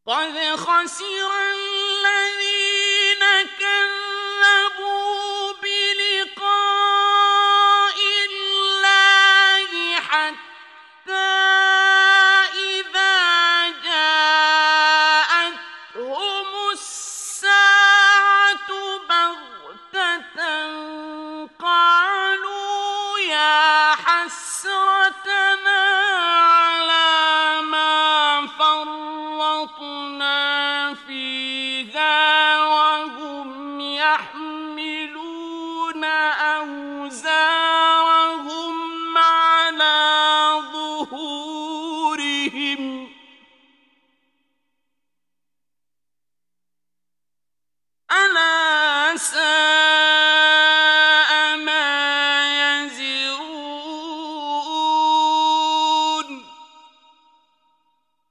قد خسر الذين كذبوا بلقاء الله حتى إذا جاءتهم الساعة بغتة قالوا يا حسرتنا على ما فرطنا